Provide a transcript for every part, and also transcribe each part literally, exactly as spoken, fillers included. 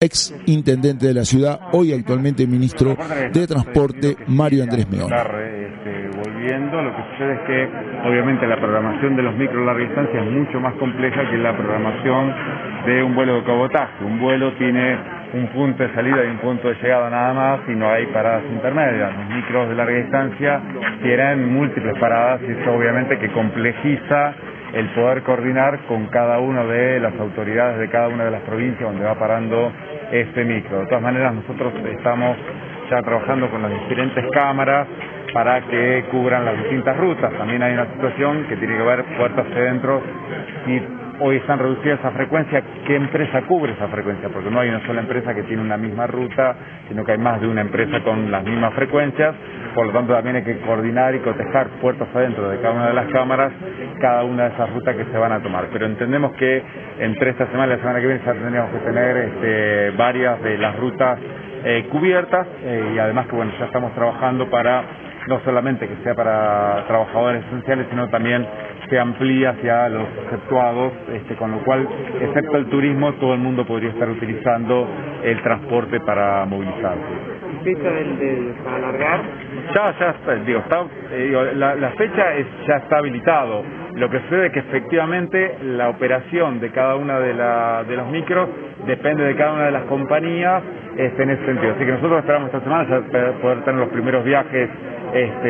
ex intendente de la ciudad, hoy actualmente ministro de Transporte, Mario Andrés Meona. Este, volviendo, lo que sucede es que obviamente la programación de los micro larga distancia es mucho más compleja que la programación de un vuelo de cabotaje. Un vuelo tiene un punto de salida y un punto de llegada nada más y no hay paradas intermedias. Los micros de larga distancia tienen múltiples paradas y eso obviamente que complejiza el poder coordinar con cada una de las autoridades de cada una de las provincias donde va parando este micro. De todas maneras, nosotros estamos ya trabajando con las diferentes cámaras para que cubran las distintas rutas. También hay una situación que tiene que ver puertas adentro y hoy están reducidas esa frecuencia. ¿Qué empresa cubre esa frecuencia? Porque no hay una sola empresa que tiene una misma ruta, sino que hay más de una empresa con las mismas frecuencias. Por lo tanto, también hay que coordinar y cotejar puertas adentro de cada una de las cámaras, cada una de esas rutas que se van a tomar. Pero entendemos que entre esta semana y la semana que viene ya tendríamos que tener este, varias de las rutas eh, cubiertas eh, y además que bueno, ya estamos trabajando para no solamente que sea para trabajadores esenciales, sino también se amplía hacia los exceptuados, este, con lo cual, excepto el turismo, todo el mundo podría estar utilizando el transporte para movilizarse. ¿Fecha del, del, para alargar? Ya, ya, está, digo, está, eh, digo, la, la fecha es, ya está habilitado. Lo que sucede es que efectivamente la operación de cada una de, la, de los micros depende de cada una de las compañías este, en ese sentido. Así que nosotros esperamos esta semana ya poder tener los primeros viajes este,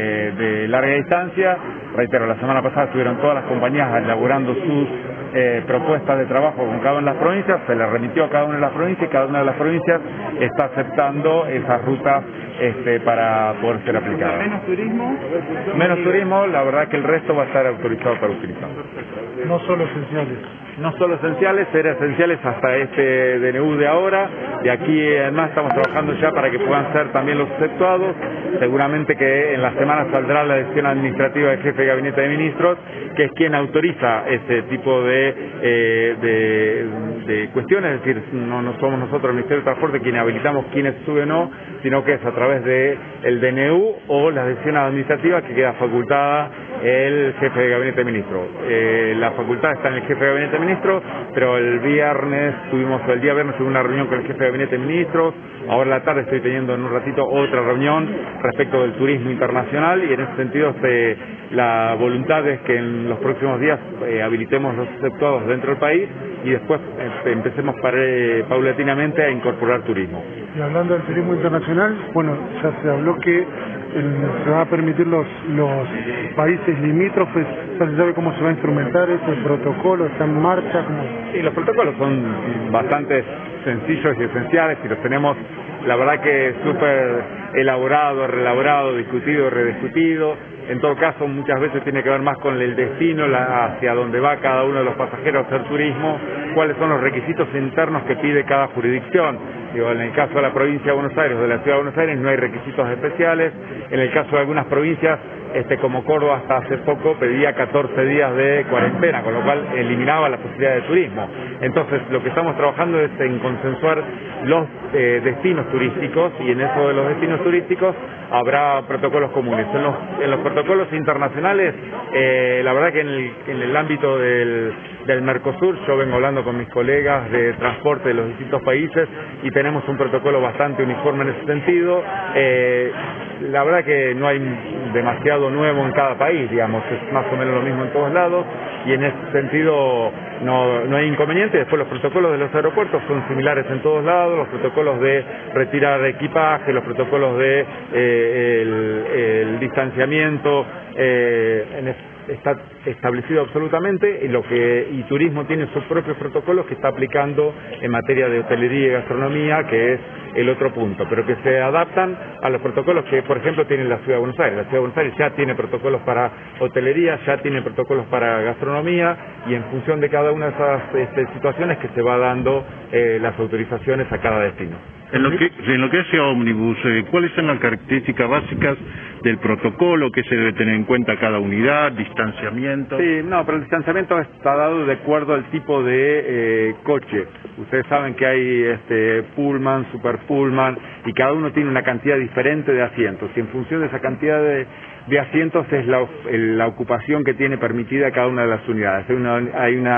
de larga distancia. Reitero, la semana pasada estuvieron todas las compañías elaborando sus eh, propuestas de trabajo con cada una de las provincias, se les remitió a cada una de las provincias y cada una de las provincias está aceptando esas rutas este, para poder ser aplicadas. ¿Menos turismo? Menos turismo, la verdad que el resto va a estar autorizado para utilizar. No solo esenciales. No solo esenciales, eran esenciales hasta este D N U de ahora, de aquí además estamos trabajando ya para que puedan ser también los exceptuados. Seguramente que en la semana saldrá la decisión administrativa del jefe de gabinete de ministros, que es quien autoriza este tipo de, eh, de, de cuestiones, es decir, no, no somos nosotros el Ministerio de Transporte quienes habilitamos quiénes suben o no, sino que es a través de el D N U o las decisiones administrativas que queda facultada el jefe de gabinete de ministros. Eh, la facultad está en el jefe de gabinete de ministros, pero el viernes tuvimos, el día viernes tuve una reunión con el jefe de gabinete de ministros, ahora en la tarde estoy teniendo en un ratito otra reunión respecto del turismo internacional y en ese sentido este, la voluntad es que en los próximos días eh, habilitemos los exceptuados dentro del país y después eh, empecemos para, eh, paulatinamente a incorporar turismo. Y hablando del turismo internacional, bueno, ya se habló que el, se van a permitir los, los países limítrofes, ya se sabe cómo se va a instrumentar ese protocolo, está en marcha. Como... Sí, los protocolos son bastante sencillos y esenciales y los tenemos, la verdad que súper elaborado, reelaborado, discutido, rediscutido. En todo caso, muchas veces tiene que ver más con el destino, la, hacia donde va cada uno de los pasajeros a hacer turismo, cuáles son los requisitos internos que pide cada jurisdicción. Digo, en el caso de la provincia de Buenos Aires o de la ciudad de Buenos Aires no hay requisitos especiales. En el caso de algunas provincias, este, como Córdoba hasta hace poco pedía catorce días de cuarentena, con lo cual eliminaba la posibilidad de turismo. Entonces, lo que estamos trabajando es en consensuar los eh, destinos turísticos y en eso de los destinos turísticos habrá protocolos comunes. En los, en los protocolos internacionales, eh, la verdad que en el, en el ámbito del, del Mercosur, yo vengo hablando con mis colegas de transporte de los distintos países y tenemos un protocolo bastante uniforme en ese sentido. Eh, la verdad que no hay demasiado nuevo en cada país, digamos, es más o menos lo mismo en todos lados y en ese sentido no, no hay inconveniente. Después los protocolos de los aeropuertos son similares en todos lados, los protocolos de retirar equipaje, los protocolos de eh, el, el distanciamiento, eh, en es, está establecido absolutamente y lo que y turismo tiene sus propios protocolos que está aplicando en materia de hotelería y gastronomía, que es el otro punto, pero que se adaptan a los protocolos que, por ejemplo, tiene la Ciudad de Buenos Aires. La Ciudad de Buenos Aires ya tiene protocolos para hotelería, ya tiene protocolos para gastronomía y en función de cada una de esas este, situaciones que se va dando eh, las autorizaciones a cada destino. En lo que, en lo que hace a Ómnibus, eh, ¿cuáles son las características básicas del protocolo? ¿Qué se debe tener en cuenta cada unidad? ¿Distanciamiento? Sí, no, pero el distanciamiento está dado de acuerdo al tipo de eh, coche. Ustedes saben que hay este Pullman, Super Pullman, y cada uno tiene una cantidad diferente de asientos. Y en función de esa cantidad de, de asientos es la, la ocupación que tiene permitida cada una de las unidades. Hay una... Hay una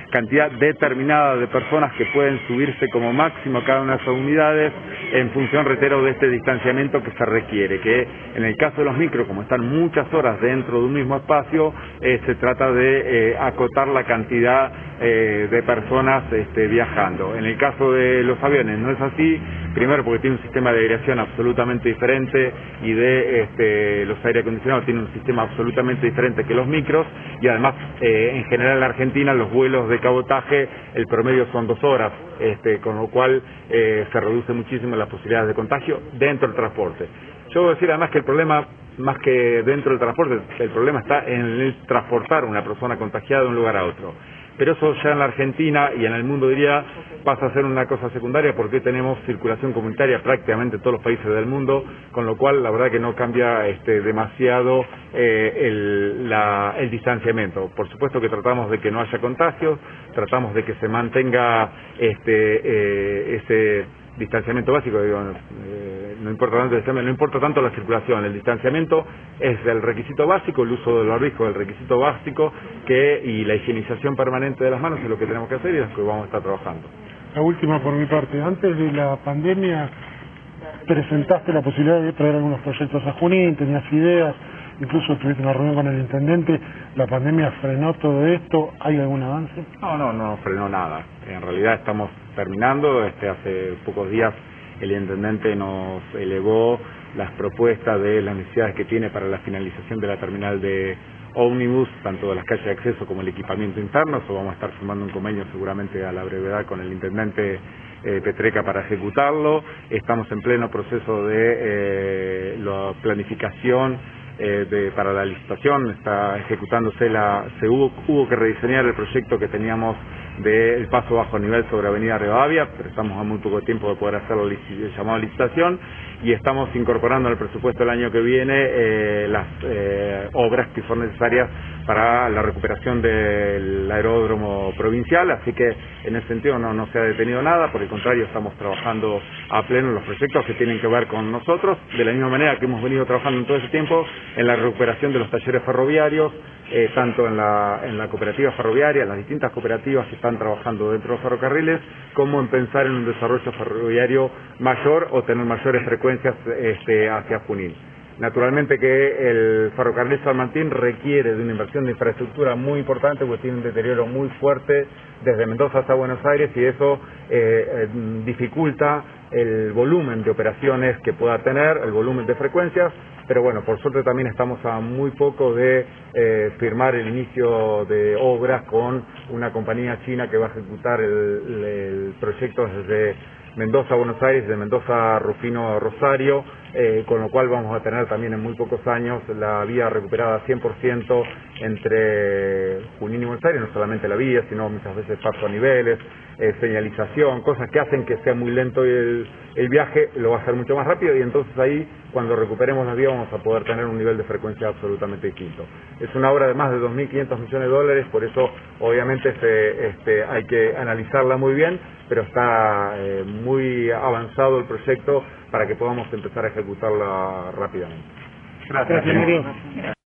cantidad determinada de personas que pueden subirse como máximo a cada una de esas unidades en función, reitero, de este distanciamiento que se requiere, que en el caso de los micros, como están muchas horas dentro de un mismo espacio, eh, se trata de eh, acotar la cantidad eh, de personas este, viajando. En el caso de los aviones no es así, primero porque tiene un sistema de aireación absolutamente diferente y de este, los aire acondicionados tienen un sistema absolutamente diferente que los micros, y además eh, en general en la Argentina los vuelos de cabotaje el promedio son dos horas, este, con lo cual eh, se reduce muchísimo las posibilidades de contagio dentro del transporte. Yo voy a decir además que el problema, más que dentro del transporte, el problema está en el transportar a una persona contagiada de un lugar a otro. Pero eso ya en la Argentina y en el mundo, diría, pasa a ser una cosa secundaria porque tenemos circulación comunitaria prácticamente en todos los países del mundo, con lo cual la verdad que no cambia este, demasiado eh, el, la, el distanciamiento. Por supuesto que tratamos de que no haya contagios, tratamos de que se mantenga este, eh, ese distanciamiento básico, digo, eh, no importa tanto el sistema, no importa tanto la circulación, el distanciamiento es el requisito básico, el uso del barbijo es el requisito básico, que y la higienización permanente de las manos es lo que tenemos que hacer y es lo que vamos a estar trabajando. La última por mi parte, antes de la pandemia presentaste la posibilidad de traer algunos proyectos a Junín, tenías ideas, incluso tuviste una reunión con el intendente, ¿la pandemia frenó todo esto? ¿Hay algún avance? No, no, no frenó nada. En realidad estamos terminando, este hace pocos días el intendente nos elevó las propuestas de las necesidades que tiene para la finalización de la terminal de ómnibus, tanto de las calles de acceso como el equipamiento interno. Eso vamos a estar firmando un convenio seguramente a la brevedad con el intendente eh, Petreca para ejecutarlo. Estamos en pleno proceso de eh, la planificación eh, de, para la licitación. Está ejecutándose la, se hubo, hubo que rediseñar el proyecto que teníamos del paso bajo nivel sobre Avenida Rivadavia, pero estamos a muy poco tiempo de poder hacer el llamado a licitación, y estamos incorporando al presupuesto del año que viene eh, las eh, obras que son necesarias para la recuperación del aeródromo provincial, así que en ese sentido no, no se ha detenido nada, por el contrario estamos trabajando a pleno en los proyectos que tienen que ver con nosotros, de la misma manera que hemos venido trabajando en todo ese tiempo en la recuperación de los talleres ferroviarios, eh, tanto en la, en la cooperativa ferroviaria, en las distintas cooperativas que están trabajando dentro de los ferrocarriles, como en pensar en un desarrollo ferroviario mayor o tener mayores frecuencias este, hacia Junín. Naturalmente que el ferrocarril San Martín requiere de una inversión de infraestructura muy importante porque tiene un deterioro muy fuerte desde Mendoza hasta Buenos Aires, y eso eh, eh, dificulta el volumen de operaciones que pueda tener, el volumen de frecuencias, pero bueno, por suerte también estamos a muy poco de eh, firmar el inicio de obras con una compañía china que va a ejecutar el, el proyecto desde Mendoza a Buenos Aires, de Mendoza a Rufino a Rosario, eh, con lo cual vamos a tener también en muy pocos años la vía recuperada cien por ciento entre Junín y Buenos Aires, no solamente la vía, sino muchas veces paso a niveles, eh, señalización, cosas que hacen que sea muy lento el, el viaje, lo va a hacer mucho más rápido, y entonces ahí, cuando recuperemos la vía, vamos a poder tener un nivel de frecuencia absolutamente distinto. Es una obra de más de dos mil quinientos millones de dólares, por eso obviamente se, este, hay que analizarla muy bien, pero está eh, muy avanzado el proyecto para que podamos empezar a ejecutarla rápidamente. Gracias, Mario.